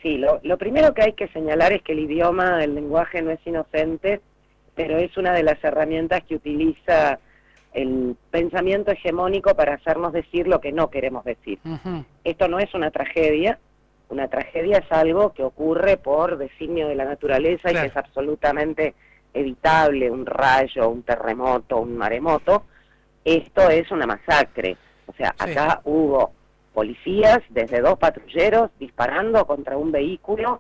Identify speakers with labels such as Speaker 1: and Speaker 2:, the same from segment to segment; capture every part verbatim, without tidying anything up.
Speaker 1: Sí, lo, lo primero que hay que señalar es que el idioma, el lenguaje no es inocente, pero es una de las herramientas que utiliza el pensamiento hegemónico para hacernos decir lo que no queremos decir. Uh-huh. Esto no es una tragedia, una tragedia es algo que ocurre por designio de la naturaleza, claro, y que es absolutamente evitable, un rayo, un terremoto, un maremoto. Esto es una masacre, o sea, sí, acá hubo policías desde dos patrulleros disparando contra un vehículo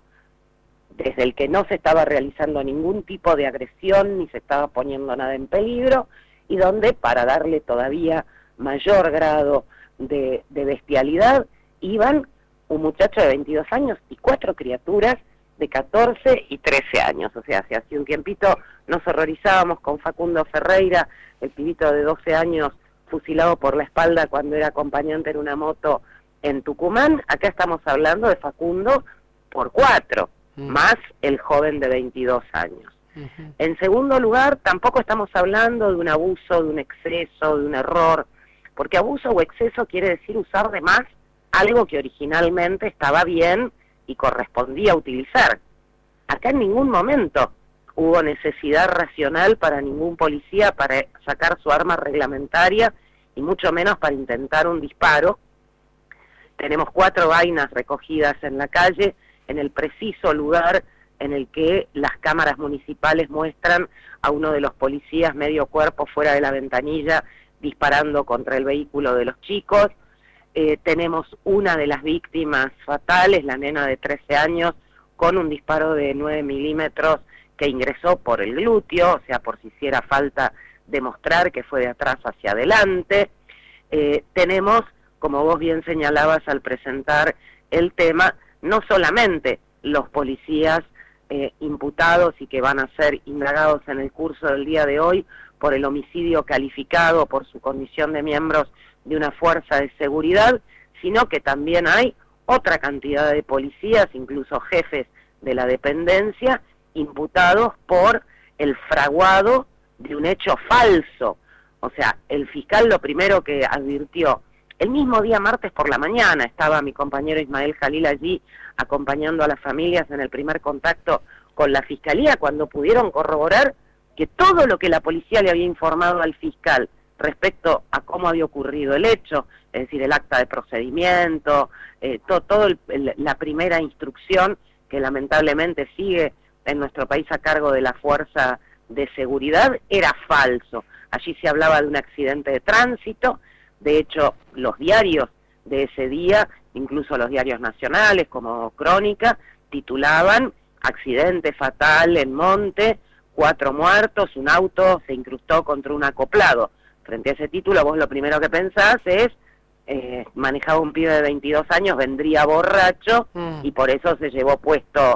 Speaker 1: desde el que no se estaba realizando ningún tipo de agresión ni se estaba poniendo nada en peligro, y donde, para darle todavía mayor grado de, de bestialidad, iban un muchacho de veintidós años y cuatro criaturas de catorce y trece años. O sea, hace, hace un tiempito nos horrorizábamos con Facundo Ferreira, el pibito de doce años fusilado por la espalda cuando era acompañante en una moto en Tucumán. Acá estamos hablando de Facundo por cuatro, mm. más el joven de veintidós años. Uh-huh. En segundo lugar, tampoco estamos hablando de un abuso, de un exceso, de un error, porque abuso o exceso quiere decir usar de más algo que originalmente estaba bien y correspondía utilizar. Acá en ningún momento hubo necesidad racional para ningún policía para sacar su arma reglamentaria, y mucho menos para intentar un disparo. Tenemos cuatro vainas recogidas en la calle, en el preciso lugar en el que las cámaras municipales muestran a uno de los policías medio cuerpo fuera de la ventanilla disparando contra el vehículo de los chicos. Eh, tenemos una de las víctimas fatales, la nena de trece años, con un disparo de nueve milímetros que ingresó por el glúteo, o sea, por si hiciera falta demostrar que fue de atrás hacia adelante. Eh, tenemos, como vos bien señalabas al presentar el tema, no solamente los policías eh, imputados y que van a ser indagados en el curso del día de hoy por el homicidio calificado por su condición de miembros de una fuerza de seguridad, sino que también hay otra cantidad de policías, incluso jefes de la dependencia, imputados por el fraguado de un hecho falso. O sea, el fiscal lo primero que advirtió, el mismo día martes por la mañana, estaba mi compañero Ismael Jalil allí acompañando a las familias en el primer contacto con la fiscalía, cuando pudieron corroborar que todo lo que la policía le había informado al fiscal respecto a cómo había ocurrido el hecho, es decir, el acta de procedimiento, eh, to, todo el, el, la primera instrucción que lamentablemente sigue en nuestro país a cargo de la fuerza de seguridad, era falso. Allí se hablaba de un accidente de tránsito. De hecho, los diarios de ese día, incluso los diarios nacionales como Crónica, titulaban accidente fatal en Monte, cuatro muertos, un auto se incrustó contra un acoplado. Frente a ese título, vos lo primero que pensás es, eh, manejaba un pibe de veintidós años, vendría borracho, mm. y por eso se llevó puesto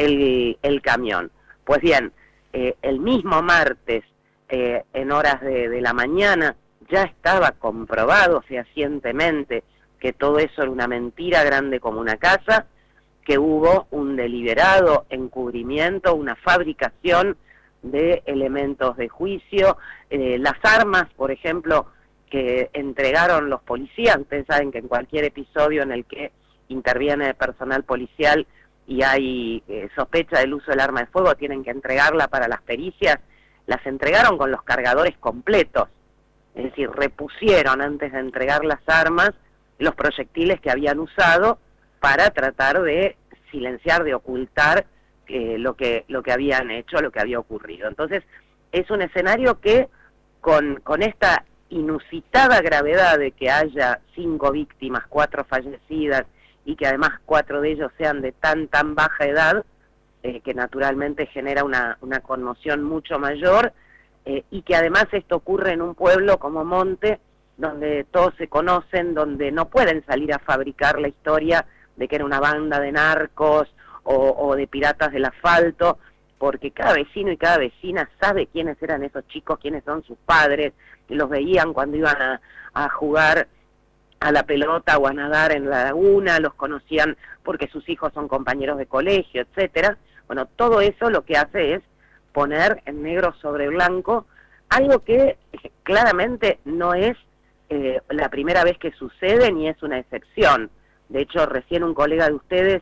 Speaker 1: el, el camión. Pues bien, eh, el mismo martes, eh, en horas de, de la mañana, ya estaba comprobado fehacientemente que todo eso era una mentira grande como una casa, que hubo un deliberado encubrimiento, una fabricación de elementos de juicio. Eh, las armas, por ejemplo, que entregaron los policías, ustedes saben que en cualquier episodio en el que interviene personal policial y hay eh, sospecha del uso del arma de fuego, tienen que entregarla para las pericias, las entregaron con los cargadores completos, es decir, repusieron antes de entregar las armas los proyectiles que habían usado para tratar de silenciar, de ocultar eh, lo que lo que habían hecho, lo que había ocurrido. Entonces, es un escenario que con, con esta inusitada gravedad de que haya cinco víctimas, cuatro fallecidas, y que además cuatro de ellos sean de tan tan baja edad, eh, que naturalmente genera una, una conmoción mucho mayor, eh, y que además esto ocurre en un pueblo como Monte, donde todos se conocen, donde no pueden salir a fabricar la historia de que era una banda de narcos o, o de piratas del asfalto, porque cada vecino y cada vecina sabe quiénes eran esos chicos, quiénes son sus padres, los veían cuando iban a, a jugar a la pelota o a nadar en la laguna, los conocían porque sus hijos son compañeros de colegio, etcétera. Bueno, todo eso lo que hace es poner en negro sobre blanco algo que claramente no es eh, la primera vez que sucede ni es una excepción. De hecho, recién un colega de ustedes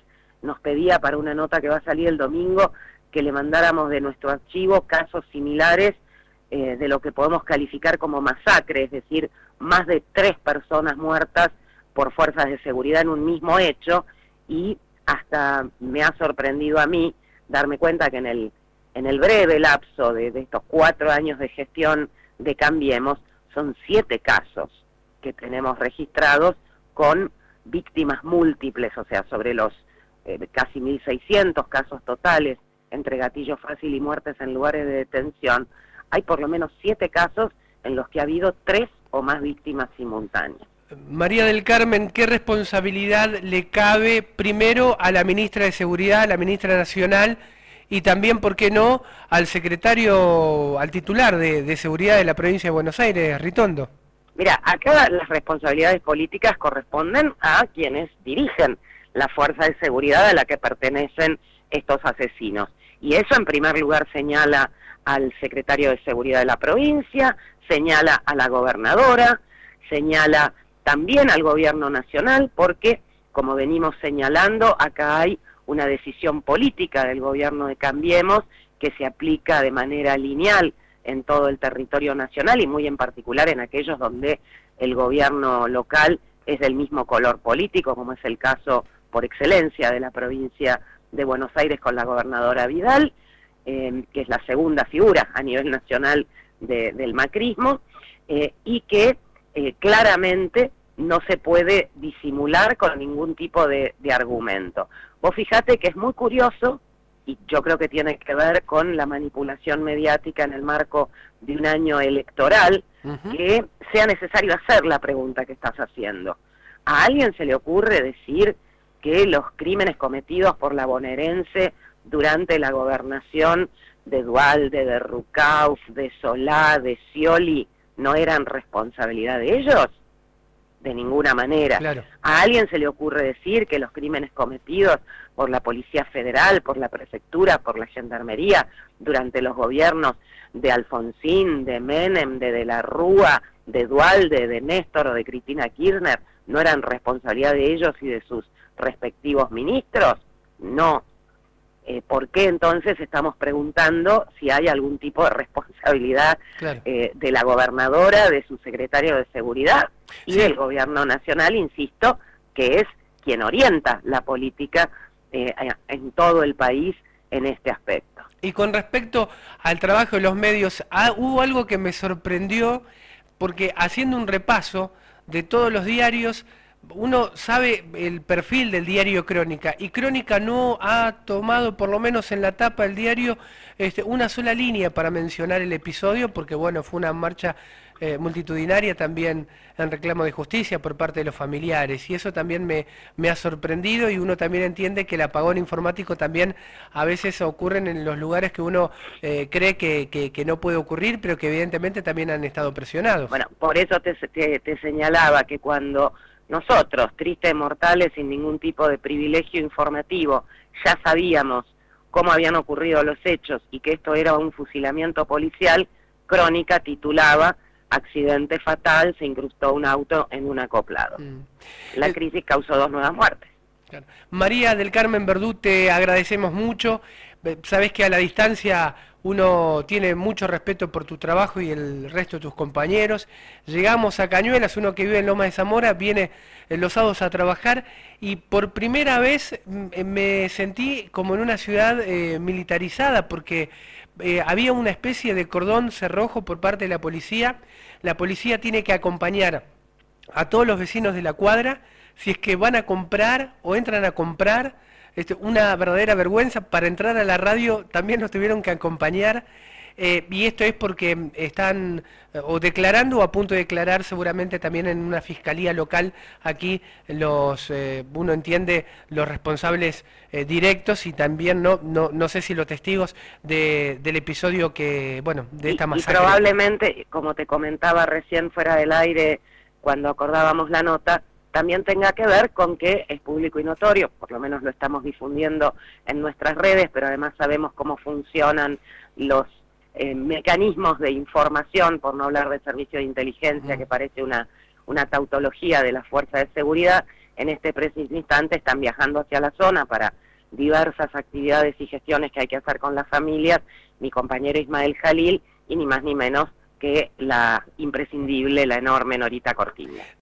Speaker 1: nos pedía para una nota que va a salir el domingo que le mandáramos de nuestro archivo casos similares eh, de lo que podemos calificar como masacre, es decir, más de tres personas muertas por fuerzas de seguridad en un mismo hecho, y hasta me ha sorprendido a mí darme cuenta que en el, en el breve lapso de, de estos cuatro años de gestión de Cambiemos, son siete casos que tenemos registrados con víctimas múltiples, o sea, sobre los eh, casi mil seiscientos casos totales entre gatillo fácil y muertes en lugares de detención, hay por lo menos siete casos en los que ha habido tres o más víctimas simultáneas.
Speaker 2: María del Carmen, ¿qué responsabilidad le cabe primero a la ministra de Seguridad, a la ministra nacional, y también, por qué no, al secretario, al titular de, de Seguridad de la provincia de Buenos Aires, Ritondo?
Speaker 1: Mira, acá las responsabilidades políticas corresponden a quienes dirigen la fuerza de seguridad a la que pertenecen estos asesinos. Y eso en primer lugar señala al secretario de Seguridad de la provincia, señala a la gobernadora, señala también al gobierno nacional, porque, como venimos señalando, acá hay una decisión política del gobierno de Cambiemos que se aplica de manera lineal en todo el territorio nacional y muy en particular en aquellos donde el gobierno local es del mismo color político, como es el caso por excelencia de la provincia de Buenos Aires con la gobernadora Vidal, eh, que es la segunda figura a nivel nacional de, del macrismo, eh, y que eh, claramente no se puede disimular con ningún tipo de, de argumento. Vos fijate que es muy curioso, y yo creo que tiene que ver con la manipulación mediática en el marco de un año electoral, uh-huh. que sea necesario hacer la pregunta que estás haciendo. ¿A alguien se le ocurre decir que los crímenes cometidos por la bonaerense durante la gobernación de Duhalde, de Rucauf, de Solá, de Scioli, no eran responsabilidad de ellos? De ninguna manera.
Speaker 2: Claro.
Speaker 1: ¿A alguien se le ocurre decir que los crímenes cometidos por la Policía Federal, por la Prefectura, por la Gendarmería, durante los gobiernos de Alfonsín, de Menem, de De la Rúa, de Duhalde, de Néstor o de Cristina Kirchner, no eran responsabilidad de ellos y de sus respectivos ministros? No. Eh, ¿Por qué entonces estamos preguntando si hay algún tipo de responsabilidad
Speaker 2: claro.
Speaker 1: eh, de la gobernadora, de su secretario de Seguridad y sí. del gobierno nacional, insisto, que es quien orienta la política eh, en todo el país en este aspecto?
Speaker 2: Y con respecto al trabajo de los medios, ah, hubo algo que me sorprendió, porque haciendo un repaso de todos los diarios, uno sabe el perfil del diario Crónica, y Crónica no ha tomado, por lo menos en la tapa del diario, este, una sola línea para mencionar el episodio, porque bueno, fue una marcha eh, multitudinaria también en reclamo de justicia por parte de los familiares, y eso también me, me ha sorprendido, y uno también entiende que el apagón informático también a veces ocurren en los lugares que uno eh, cree que, que, que no puede ocurrir, pero que evidentemente también han estado presionados.
Speaker 1: Bueno, por eso te, te, te señalaba que cuando nosotros, tristes mortales, sin ningún tipo de privilegio informativo, ya sabíamos cómo habían ocurrido los hechos y que esto era un fusilamiento policial, Crónica titulaba "Accidente fatal, se incrustó un auto en un acoplado". Mm. La crisis causó dos nuevas muertes.
Speaker 2: Claro. María del Carmen Verdú, te agradecemos mucho. Sabés que a la distancia uno tiene mucho respeto por tu trabajo y el resto de tus compañeros. Llegamos a Cañuelas, uno que vive en Loma de Zamora, viene los sábados a trabajar, y por primera vez me sentí como en una ciudad eh, militarizada, porque eh, había una especie de cordón cerrojo por parte de la policía. La policía tiene que acompañar a todos los vecinos de la cuadra si es que van a comprar o entran a comprar. Este, una verdadera vergüenza. Para entrar a la radio también nos tuvieron que acompañar, eh, y esto es porque están eh, o declarando o a punto de declarar seguramente también en una fiscalía local aquí los, eh, uno entiende, los responsables eh, directos, y también no, no no sé si los testigos de, del episodio que, bueno, de esta masacre.
Speaker 1: Y probablemente, como te comentaba recién fuera del aire cuando acordábamos la nota, también tenga que ver con que es público y notorio, por lo menos lo estamos difundiendo en nuestras redes, pero además sabemos cómo funcionan los eh, mecanismos de información, por no hablar de servicio de inteligencia, que parece una, una tautología de la fuerza de seguridad. En este preciso instante están viajando hacia la zona para diversas actividades y gestiones que hay que hacer con las familias, mi compañero Ismael Jalil, y ni más ni menos que la imprescindible, la enorme Norita Cortiña.